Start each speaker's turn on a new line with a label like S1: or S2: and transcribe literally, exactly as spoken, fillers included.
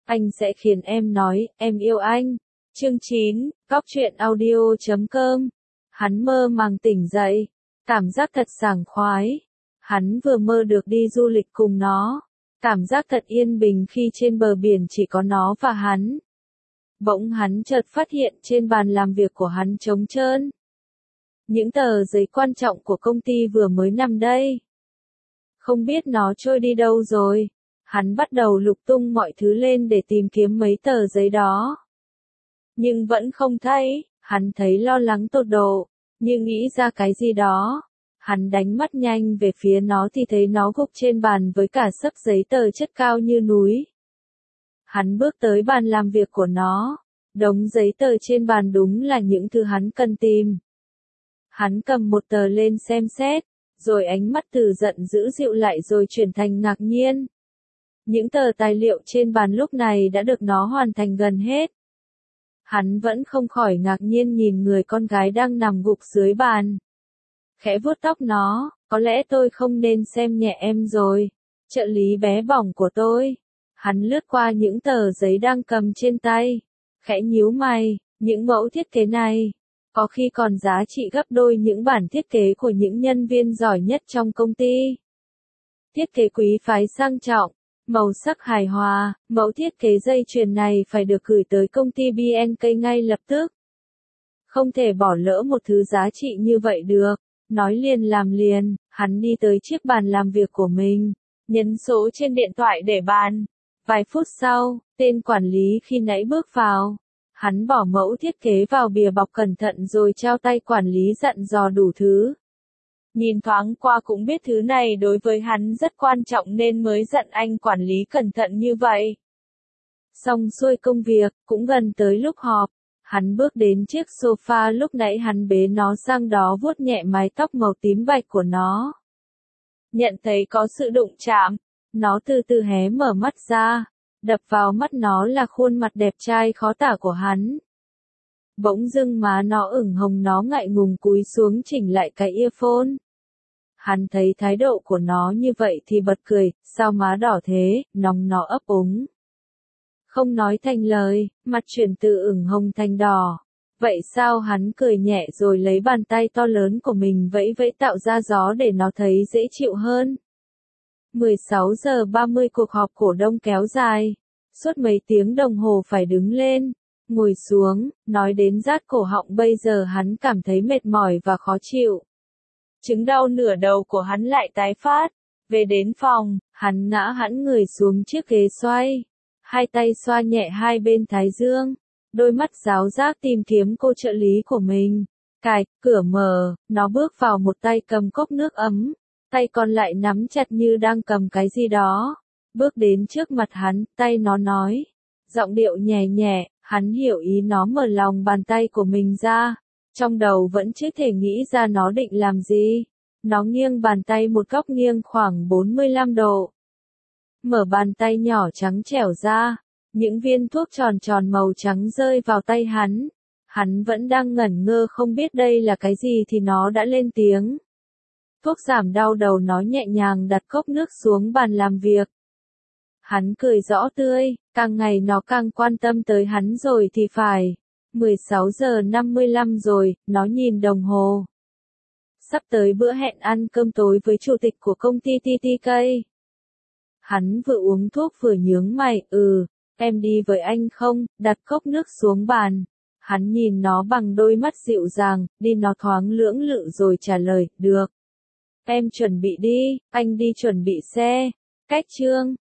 S1: Anh sẽ khiến em nói, em yêu anh. Chương chín, Góc truyện audio chấm com. Hắn mơ màng tỉnh dậy. Cảm giác thật sảng khoái. Hắn vừa mơ được đi du lịch cùng nó. Cảm giác thật yên bình khi trên bờ biển chỉ có nó và hắn. Bỗng hắn chợt phát hiện trên bàn làm việc của hắn trống trơn. Những tờ giấy quan trọng của công ty vừa mới nằm đây. Không biết nó trôi đi đâu rồi. Hắn bắt đầu lục tung mọi thứ lên để tìm kiếm mấy tờ giấy đó. Nhưng vẫn không thấy, hắn thấy lo lắng tột độ, như nghĩ ra cái gì đó. Hắn đánh mắt nhanh về phía nó thì thấy nó gục trên bàn với cả xấp giấy tờ chất cao như núi. Hắn bước tới bàn làm việc của nó. Đống giấy tờ trên bàn đúng là những thứ hắn cần tìm. Hắn cầm một tờ lên xem xét, rồi ánh mắt từ giận dữ dịu lại rồi chuyển thành ngạc nhiên. Những tờ tài liệu trên bàn lúc này đã được nó hoàn thành gần hết. Hắn vẫn không khỏi ngạc nhiên nhìn người con gái đang nằm gục dưới bàn. Khẽ vuốt tóc nó, có lẽ tôi không nên xem nhẹ em rồi. Trợ lý bé bỏng của tôi. Hắn lướt qua những tờ giấy đang cầm trên tay. Khẽ nhíu mày, những mẫu thiết kế này. Có khi còn giá trị gấp đôi những bản thiết kế của những nhân viên giỏi nhất trong công ty. Thiết kế quý phái sang trọng, màu sắc hài hòa, mẫu thiết kế dây chuyền này phải được gửi tới công ty bê en ca ngay lập tức. Không thể bỏ lỡ một thứ giá trị như vậy được. Nói liền làm liền, hắn đi tới chiếc bàn làm việc của mình, nhấn số trên điện thoại để bàn. Vài phút sau, tên quản lý khi nãy bước vào. Hắn bỏ mẫu thiết kế vào bìa bọc cẩn thận rồi trao tay quản lý dặn dò đủ thứ. Nhìn thoáng qua cũng biết thứ này đối với hắn rất quan trọng nên mới dặn anh quản lý cẩn thận như vậy. Xong xuôi công việc, cũng gần tới lúc họp. Hắn bước đến chiếc sofa lúc nãy hắn bế nó sang đó vuốt nhẹ mái tóc màu tím bạch của nó. Nhận thấy có sự đụng chạm, nó từ từ hé mở mắt ra. Đập vào mắt nó là khuôn mặt đẹp trai khó tả của hắn. Bỗng dưng má nó ửng hồng, nó ngại ngùng cúi xuống chỉnh lại cái earphone. Hắn thấy thái độ của nó như vậy thì bật cười, sao má đỏ thế, nóng nó ấp úng. Không nói thành lời, mặt chuyển từ ửng hồng thành đỏ. Vậy sao? Hắn cười nhẹ rồi lấy bàn tay to lớn của mình vẫy vẫy tạo ra gió để nó thấy dễ chịu hơn. mười sáu giờ ba mươi cuộc họp cổ đông kéo dài. Suốt mấy tiếng đồng hồ phải đứng lên, ngồi xuống, nói đến rát cổ họng bây giờ hắn cảm thấy mệt mỏi và khó chịu. Chứng đau nửa đầu của hắn lại tái phát. Về đến phòng, hắn ngã hẳn người xuống chiếc ghế xoay. Hai tay xoa nhẹ hai bên thái dương. Đôi mắt giáo giác tìm kiếm cô trợ lý của mình. Cài, cửa mở, nó bước vào một tay cầm cốc nước ấm. Tay còn lại nắm chặt như đang cầm cái gì đó. Bước đến trước mặt hắn, tay nó nói. Giọng điệu nhẹ nhẹ, hắn hiểu ý nó mở lòng bàn tay của mình ra. Trong đầu vẫn chưa thể nghĩ ra nó định làm gì. Nó nghiêng bàn tay một góc nghiêng khoảng bốn mươi lăm độ. Mở bàn tay nhỏ trắng trẻo ra. Những viên thuốc tròn tròn màu trắng rơi vào tay hắn. Hắn vẫn đang ngẩn ngơ không biết đây là cái gì thì nó đã lên tiếng. Thuốc giảm đau đầu, nó nhẹ nhàng đặt cốc nước xuống bàn làm việc. Hắn cười rõ tươi, càng ngày nó càng quan tâm tới hắn rồi thì phải. mười sáu giờ năm mươi lăm rồi, nó nhìn đồng hồ. Sắp tới bữa hẹn ăn cơm tối với chủ tịch của công ty tê tê ca. Hắn vừa uống thuốc vừa nhướng mày, ừ, em đi với anh không, đặt cốc nước xuống bàn. Hắn nhìn nó bằng đôi mắt dịu dàng, đi. Nó thoáng lưỡng lự rồi trả lời, được. Em chuẩn bị đi, anh đi chuẩn bị xe. Cách chương.